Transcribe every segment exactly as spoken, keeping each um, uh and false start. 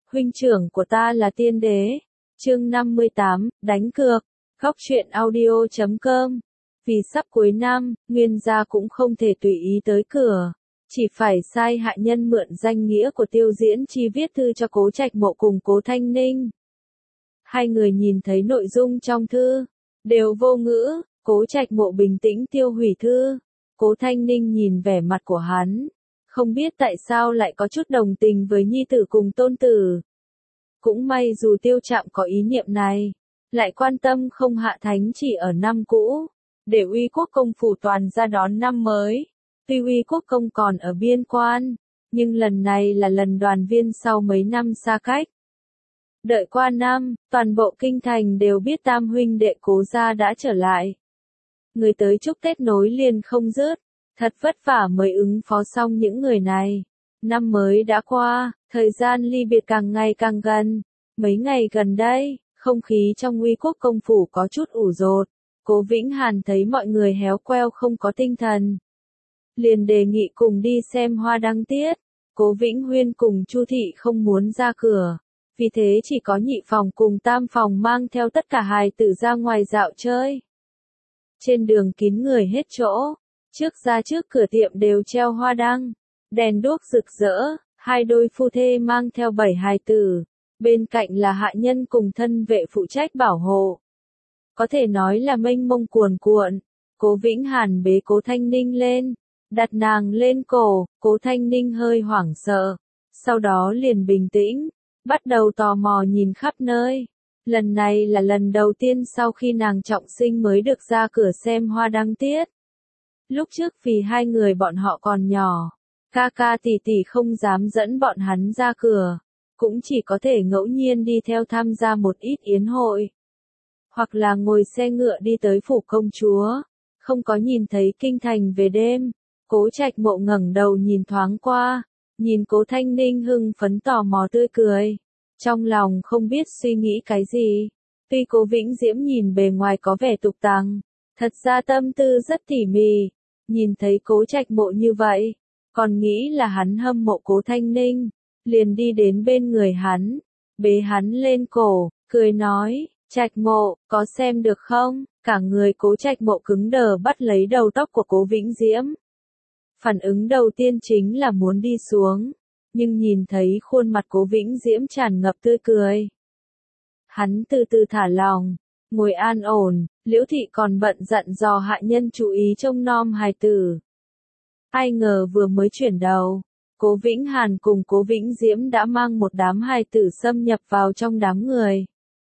huynh trưởng của ta là tiên đế. Chương năm mươi tám, đánh cược. Góc truyện audio chấm com. Vì sắp cuối năm, Nguyên gia cũng không thể tùy ý tới cửa, chỉ phải sai hạ nhân mượn danh nghĩa của Tiêu Diễn Chi viết thư cho Cố Trạch Mộ cùng Cố Thanh Ninh. Hai người nhìn thấy nội dung trong thư, đều vô ngữ. Cố Trạch Mộ bình tĩnh tiêu hủy thư. Cố Thanh Ninh nhìn vẻ mặt của hắn, không biết tại sao lại có chút đồng tình với nhi tử cùng tôn tử. Cũng may dù Tiêu Trạm có ý niệm này, lại quan tâm không hạ thánh chỉ ở năm cũ, để Uy Quốc công phủ toàn ra đón năm mới. Tuy Uy Quốc công còn ở biên quan, nhưng lần này là lần đoàn viên sau mấy năm xa cách. Đợi qua năm, toàn bộ kinh thành đều biết tam huynh đệ Cố gia đã trở lại. Người tới chúc Tết nối liền không dứt, thật vất vả mới ứng phó xong những người này. Năm mới đã qua, thời gian ly biệt càng ngày càng gần. Mấy ngày gần đây, không khí trong Uy Quốc công phủ có chút ủ rột. Cố Vĩnh Hàn thấy mọi người héo queo không có tinh thần, liền đề nghị cùng đi xem hoa đăng tiết. Cố Vĩnh Huyên cùng Chu Thị không muốn ra cửa, vì thế chỉ có nhị phòng cùng tam phòng mang theo tất cả hài tử ra ngoài dạo chơi. Trên đường kín người hết chỗ, trước ra trước cửa tiệm đều treo hoa đăng, đèn đuốc rực rỡ, hai đôi phu thê mang theo bảy hài tử, bên cạnh là hạ nhân cùng thân vệ phụ trách bảo hộ. Có thể nói là mênh mông cuồn cuộn. Cố Vĩnh Hàn bế Cố Thanh Ninh lên, đặt nàng lên cổ. Cố Thanh Ninh hơi hoảng sợ, sau đó liền bình tĩnh, bắt đầu tò mò nhìn khắp nơi. Lần này là lần đầu tiên sau khi nàng trọng sinh mới được ra cửa xem hoa đăng tiết. Lúc trước vì hai người bọn họ còn nhỏ, ca ca tỷ tỷ không dám dẫn bọn hắn ra cửa, cũng chỉ có thể ngẫu nhiên đi theo tham gia một ít yến hội, hoặc là ngồi xe ngựa đi tới phủ công chúa, không có nhìn thấy kinh thành về đêm. Cố Trạch Mộ ngẩng đầu nhìn thoáng qua, nhìn Cố Thanh Ninh hưng phấn tò mò tươi cười, trong lòng không biết suy nghĩ cái gì. Tuy Cố Vĩnh Diễm nhìn bề ngoài có vẻ tục tằng, thật ra tâm tư rất tỉ mỉ. Nhìn thấy Cố Trạch Mộ như vậy, còn nghĩ là hắn hâm mộ Cố Thanh Ninh, liền đi đến bên người hắn, bế hắn lên cổ, cười nói, Trạch Mộ, có xem được không? Cả người Cố Trạch Mộ cứng đờ bắt lấy đầu tóc của Cố Vĩnh Diễm. Phản ứng đầu tiên chính là muốn đi xuống, nhưng nhìn thấy khuôn mặt Cố Vĩnh Diễm tràn ngập tươi cười, hắn từ từ thả lòng, ngồi an ổn. Liễu Thị còn bận dặn dò hạ nhân chú ý trông nom hài tử. Ai ngờ vừa mới chuyển đầu, Cố Vĩnh Hàn cùng Cố Vĩnh Diễm đã mang một đám hài tử xâm nhập vào trong đám người.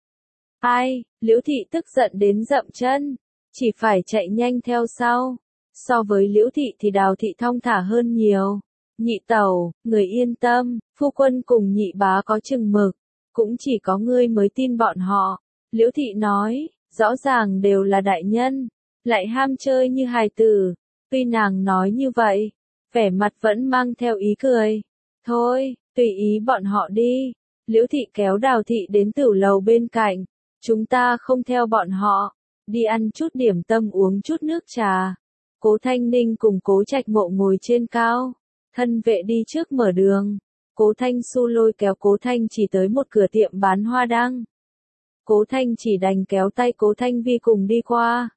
Ai, Liễu Thị tức giận đến dậm chân, chỉ phải chạy nhanh theo sau. So với Liễu Thị thì Đào Thị thong thả hơn nhiều. Nhị tẩu, người yên tâm, phu quân cùng nhị bá có chừng mực, cũng chỉ có ngươi mới tin bọn họ. Liễu Thị nói, rõ ràng đều là đại nhân, lại ham chơi như hài tử. Tuy nàng nói như vậy, vẻ mặt vẫn mang theo ý cười. Thôi, tùy ý bọn họ đi. Liễu Thị kéo Đào Thị đến tửu lầu bên cạnh. Chúng ta không theo bọn họ, đi ăn chút điểm tâm uống chút nước trà. Cố Thanh Ninh cùng Cố Trạch Mộ ngồi trên cao, thân vệ đi trước mở đường. Cố Thanh Xu lôi kéo Cố Thanh chỉ tới một cửa tiệm bán hoa đăng. Cố Thanh chỉ đành kéo tay Cố Thanh Vi cùng đi qua.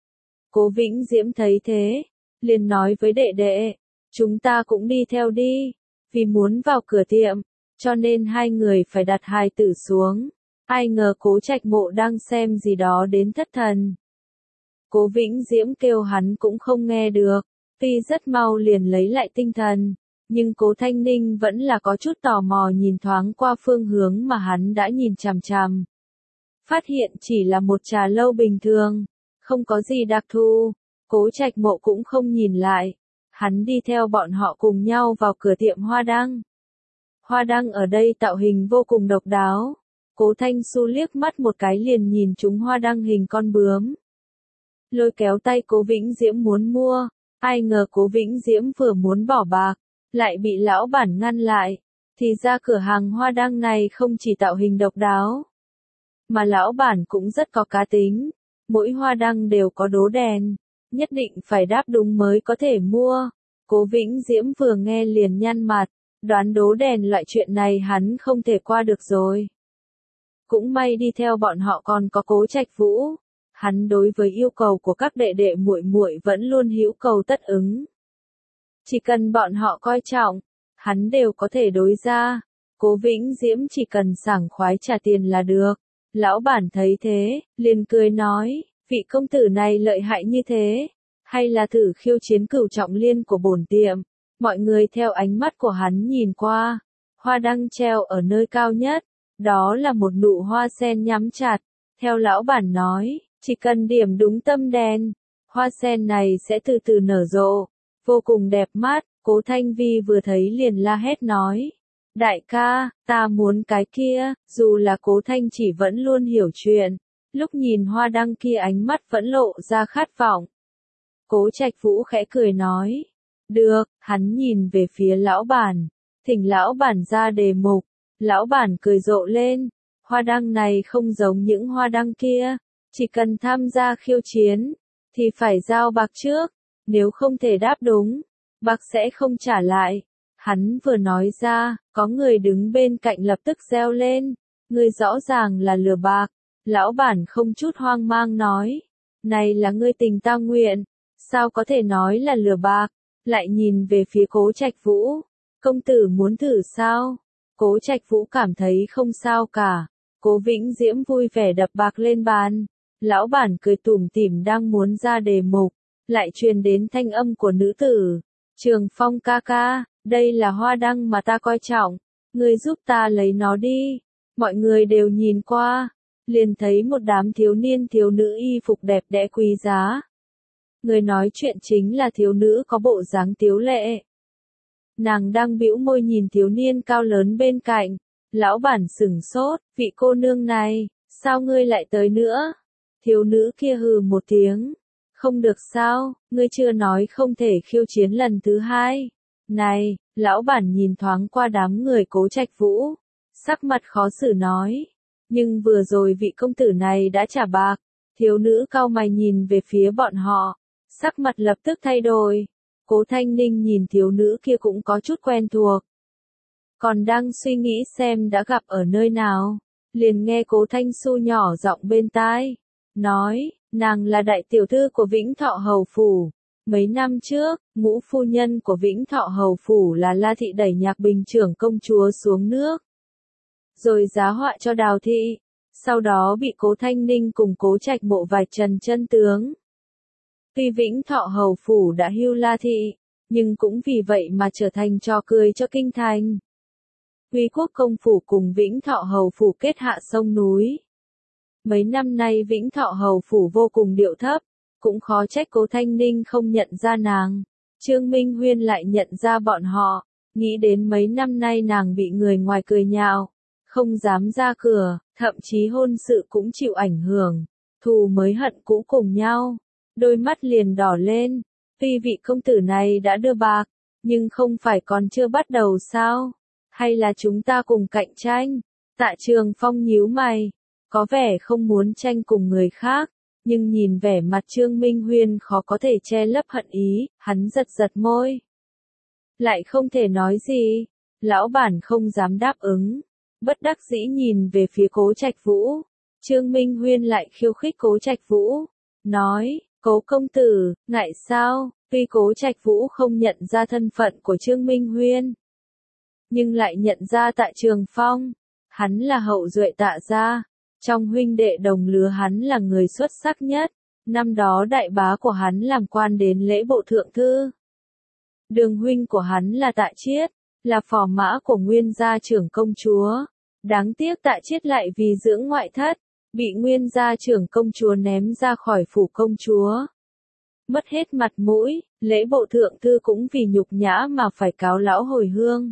Cố Vĩnh Diễm thấy thế, liền nói với đệ đệ, chúng ta cũng đi theo đi. Vì muốn vào cửa tiệm, cho nên hai người phải đặt hài tử xuống. Ai ngờ Cố Trạch Mộ đang xem gì đó đến thất thần. Cố Vĩnh Diễm kêu hắn cũng không nghe được, tuy rất mau liền lấy lại tinh thần, nhưng Cố Thanh Ninh vẫn là có chút tò mò nhìn thoáng qua phương hướng mà hắn đã nhìn chằm chằm. Phát hiện chỉ là một trà lâu bình thường, không có gì đặc thù. Cố Trạch Mộ cũng không nhìn lại, hắn đi theo bọn họ cùng nhau vào cửa tiệm hoa đăng. Hoa đăng ở đây tạo hình vô cùng độc đáo. Cố Thanh Xu liếc mắt một cái liền nhìn chúng hoa đăng hình con bướm, lôi kéo tay Cố Vĩnh Diễm muốn mua. Ai ngờ Cố Vĩnh Diễm vừa muốn bỏ bạc, lại bị lão bản ngăn lại. Thì ra cửa hàng hoa đăng này không chỉ tạo hình độc đáo, mà lão bản cũng rất có cá tính. Mỗi hoa đăng đều có đố đèn, nhất định phải đáp đúng mới có thể mua. Cố Vĩnh Diễm vừa nghe liền nhăn mặt, Đoán đố đèn loại chuyện này hắn không thể qua được rồi. Cũng may đi theo bọn họ còn có Cố Trạch Vũ. Hắn đối với yêu cầu của các đệ đệ muội muội vẫn luôn hữu cầu tất ứng. Chỉ cần bọn họ coi trọng, hắn đều có thể đối ra. Cố Vĩnh Diễm chỉ cần sảng khoái trả tiền là được. Lão bản thấy thế, liền cười nói, vị công tử này lợi hại như thế, hay là thử khiêu chiến Cửu Trọng Liên của bổn tiệm. Mọi người theo ánh mắt của hắn nhìn qua, hoa đăng treo ở nơi cao nhất, đó là một nụ hoa sen nhắm chặt. Theo lão bản nói, chỉ cần điểm đúng tâm đèn, hoa sen này sẽ từ từ nở rộ, vô cùng đẹp mắt. Cố Thanh Vi vừa thấy liền la hét nói, đại ca, ta muốn cái kia. Dù là Cố Thanh chỉ vẫn luôn hiểu chuyện, lúc nhìn hoa đăng kia ánh mắt vẫn lộ ra khát vọng. Cố Trạch Vũ khẽ cười nói, được. Hắn nhìn về phía lão bản, thỉnh lão bản ra đề mục. Lão bản cười rộ lên, hoa đăng này không giống những hoa đăng kia, chỉ cần tham gia khiêu chiến, thì phải giao bạc trước, nếu không thể đáp đúng, bạc sẽ không trả lại. Hắn vừa nói ra, có người đứng bên cạnh lập tức reo lên, người rõ ràng là lừa bạc. Lão bản không chút hoang mang nói, này là ngươi tình ta nguyện, sao có thể nói là lừa bạc. Lại nhìn về phía Cố Trạch Vũ, công tử muốn thử sao? Cố Trạch Vũ cảm thấy không sao cả. Cố Vĩnh Diễm vui vẻ đập bạc lên bàn. Lão bản cười tủm tỉm đang muốn ra đề mục, lại truyền đến thanh âm của nữ tử. Trường Phong ca ca, đây là hoa đăng mà ta coi trọng, ngươi giúp ta lấy nó đi. Mọi người đều nhìn qua, liền thấy một đám thiếu niên thiếu nữ y phục đẹp đẽ quý giá. Người nói chuyện chính là thiếu nữ có bộ dáng tiếu lệ. Nàng đang bĩu môi nhìn thiếu niên cao lớn bên cạnh. Lão bản sửng sốt, vị cô nương này, sao ngươi lại tới nữa? Thiếu nữ kia hừ một tiếng. Không được sao, ngươi chưa nói không thể khiêu chiến lần thứ hai. Này, lão bản nhìn thoáng qua đám người Cố Trạch Vũ. Sắc mặt khó xử nói. Nhưng vừa rồi vị công tử này đã trả bạc. Thiếu nữ cau mày nhìn về phía bọn họ. Sắc mặt lập tức thay đổi. Cố Thanh Ninh nhìn thiếu nữ kia cũng có chút quen thuộc. Còn đang suy nghĩ xem đã gặp ở nơi nào. Liền nghe Cố Thanh Xu nhỏ giọng bên tai. Nói, nàng là đại tiểu thư của Vĩnh Thọ Hầu Phủ. Mấy năm trước, ngũ phu nhân của Vĩnh Thọ Hầu Phủ là La Thị đẩy Nhạc Bình trưởng công chúa xuống nước. Rồi giá họa cho Đào Thị. Sau đó bị Cố Thanh Ninh cùng Cố Trạch Mộ vạch trần chân tướng. Tuy Vĩnh Thọ Hầu Phủ đã hưu La Thị, nhưng cũng vì vậy mà trở thành trò cười cho kinh thành. Quý Quốc Công Phủ cùng Vĩnh Thọ Hầu Phủ kết hạ sông núi. Mấy năm nay Vĩnh Thọ Hầu Phủ vô cùng điệu thấp, cũng khó trách Cố Thanh Ninh không nhận ra nàng. Trương Minh Huyên lại nhận ra bọn họ, nghĩ đến mấy năm nay nàng bị người ngoài cười nhạo, không dám ra cửa, thậm chí hôn sự cũng chịu ảnh hưởng, thù mới hận cũ cùng nhau. Đôi mắt liền đỏ lên, tuy vị công tử này đã đưa bạc, nhưng không phải còn chưa bắt đầu sao? Hay là chúng ta cùng cạnh tranh? Tạ Trường Phong nhíu mày, có vẻ không muốn tranh cùng người khác, nhưng nhìn vẻ mặt Trương Minh Huyên khó có thể che lấp hận ý, hắn giật giật môi. Lại không thể nói gì, lão bản không dám đáp ứng, bất đắc dĩ nhìn về phía Cố Trạch Vũ. Trương Minh Huyên lại khiêu khích Cố Trạch Vũ, nói, Cố công tử, ngại sao? Tuy Cố Trạch Vũ không nhận ra thân phận của Trương Minh Huyên, nhưng lại nhận ra Tạ Trường Phong. Hắn là hậu duệ Tạ gia, trong huynh đệ đồng lứa hắn là người xuất sắc nhất. Năm đó đại bá của hắn làm quan đến lễ bộ thượng thư. Đường huynh của hắn là Tạ Chiết, là phò mã của Nguyên gia trưởng công chúa. Đáng tiếc Tạ Chiết lại vì dưỡng ngoại thất, bị Nguyên gia trưởng công chúa ném ra khỏi phủ công chúa. Mất hết mặt mũi, lễ bộ thượng thư cũng vì nhục nhã mà phải cáo lão hồi hương.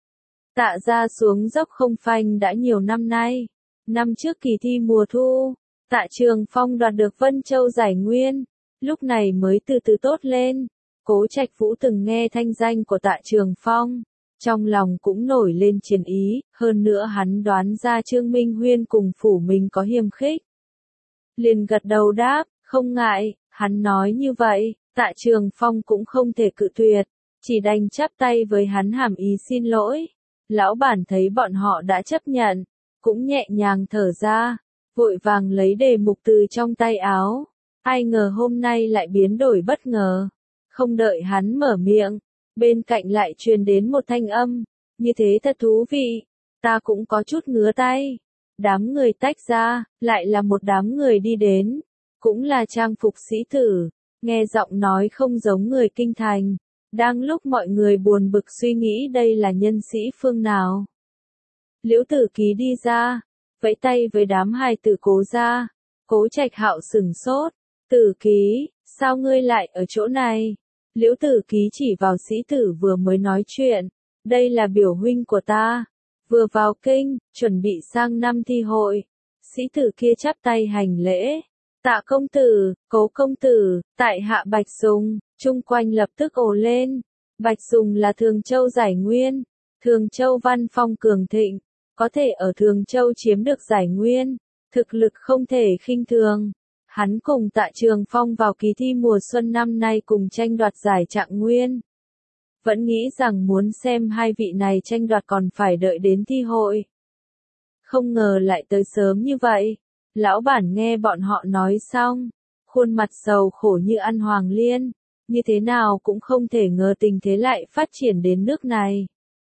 Tạ gia xuống dốc không phanh đã nhiều năm nay. Năm trước kỳ thi mùa thu, Tạ Trường Phong đoạt được Vân Châu giải nguyên, lúc này mới từ từ tốt lên. Cố Trạch Vũ từng nghe thanh danh của Tạ Trường Phong, trong lòng cũng nổi lên chiến ý, hơn nữa hắn đoán ra Trương Minh Huyên cùng phủ mình có hiềm khích. Liền gật đầu đáp, không ngại, hắn nói như vậy, Tạ Trường Phong cũng không thể cự tuyệt. chỉ đành chắp tay với hắn hàm ý xin lỗi. Lão bản thấy bọn họ đã chấp nhận, cũng nhẹ nhàng thở ra, vội vàng lấy đề mục từ trong tay áo. Ai ngờ hôm nay lại biến đổi bất ngờ. Không đợi hắn mở miệng, bên cạnh lại truyền đến một thanh âm, như thế thật thú vị, ta cũng có chút ngứa tay. Đám người tách ra, lại là một đám người đi đến, cũng là trang phục sĩ tử, nghe giọng nói không giống người kinh thành. Đang lúc mọi người buồn bực suy nghĩ đây là nhân sĩ phương nào, Liễu Tử Ký đi ra, vẫy tay với đám hài tử Cố gia. Cố Trạch Hạo sửng sốt, Tử Ký, sao ngươi lại ở chỗ này? Liễu Tử Ký chỉ vào sĩ tử vừa mới nói chuyện, đây là biểu huynh của ta, vừa vào kinh, chuẩn bị sang năm thi hội. Sĩ tử kia chắp tay hành lễ, tạ công tử, Cố công tử, tại hạ Bạch Dùng. Chung quanh lập tức ồ lên. Bạch Dùng là Thường Châu giải nguyên, Thường Châu văn phong cường thịnh, có thể ở Thường Châu chiếm được giải nguyên, thực lực không thể khinh thường. Hắn cùng Tạ Trường Phong vào kỳ thi mùa xuân năm nay cùng tranh đoạt giải trạng nguyên. Vẫn nghĩ rằng muốn xem hai vị này tranh đoạt còn phải đợi đến thi hội. Không ngờ lại tới sớm như vậy. Lão bản nghe bọn họ nói xong, khuôn mặt sầu khổ như ăn hoàng liên. Như thế nào cũng không thể ngờ tình thế lại phát triển đến nước này.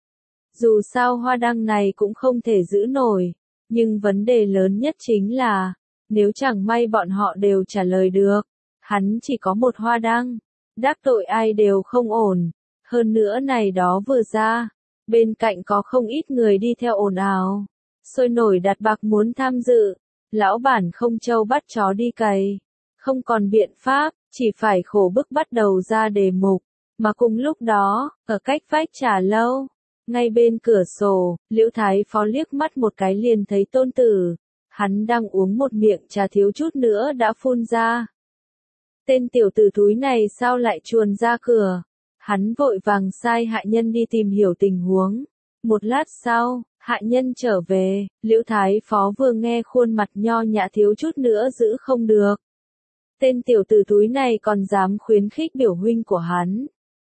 Dù sao hoa đăng này cũng không thể giữ nổi, nhưng vấn đề lớn nhất chính là, nếu chẳng may bọn họ đều trả lời được, hắn chỉ có một hoa đăng, đắc tội ai đều không ổn. Hơn nữa này đó vừa ra, bên cạnh có không ít người đi theo ồn ào, sôi nổi đặt bạc muốn tham dự. Lão bản không trâu bắt chó đi cày, không còn biện pháp, chỉ phải khổ bức bắt đầu ra đề mục. Mà cùng lúc đó, ở cách vách trà lâu, ngay bên cửa sổ, Liễu Thái Phó liếc mắt một cái liền thấy Tôn Tử. Hắn đang uống một miệng trà thiếu chút nữa đã phun ra. Tên tiểu tử thúi này sao lại chuồn ra cửa? Hắn vội vàng sai hạ nhân đi tìm hiểu tình huống. Một lát sau, hạ nhân trở về, Liễu Thái Phó vừa nghe khuôn mặt nho nhã thiếu chút nữa giữ không được. Tên tiểu tử túi này còn dám khuyến khích biểu huynh của hắn.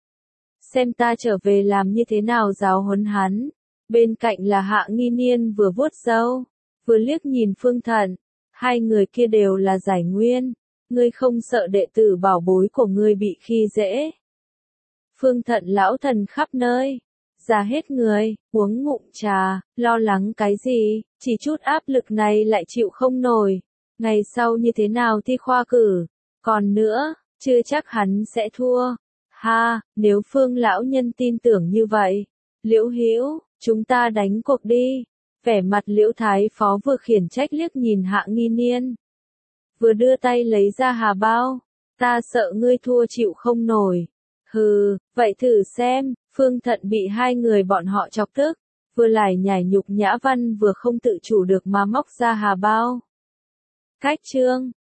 Xem ta trở về làm như thế nào giáo huấn hắn. Bên cạnh là Hạ Nghi Niên vừa vuốt râu, vừa liếc nhìn Phương Thận. Hai người kia đều là giải nguyên. Ngươi không sợ đệ tử bảo bối của ngươi bị khi dễ. Phương Thận lão thần khắp nơi. Ra hết người, uống ngụm trà, lo lắng cái gì, chỉ chút áp lực này lại chịu không nổi. Ngày sau như thế nào thi khoa cử, còn nữa, chưa chắc hắn sẽ thua. Ha, nếu Phương lão nhân tin tưởng như vậy, Liễu Hữu, chúng ta đánh cuộc đi. Vẻ mặt Liễu Thái Phó vừa khiển trách liếc nhìn Hạ Nghi Niên, vừa đưa tay lấy ra hà bao. Ta sợ ngươi thua chịu không nổi. Hừ, vậy thử xem. Phương Thận bị hai người bọn họ chọc tức, vừa lải nhải nhục nhã văn vừa không tự chủ được mà móc ra hà bao. Cách chương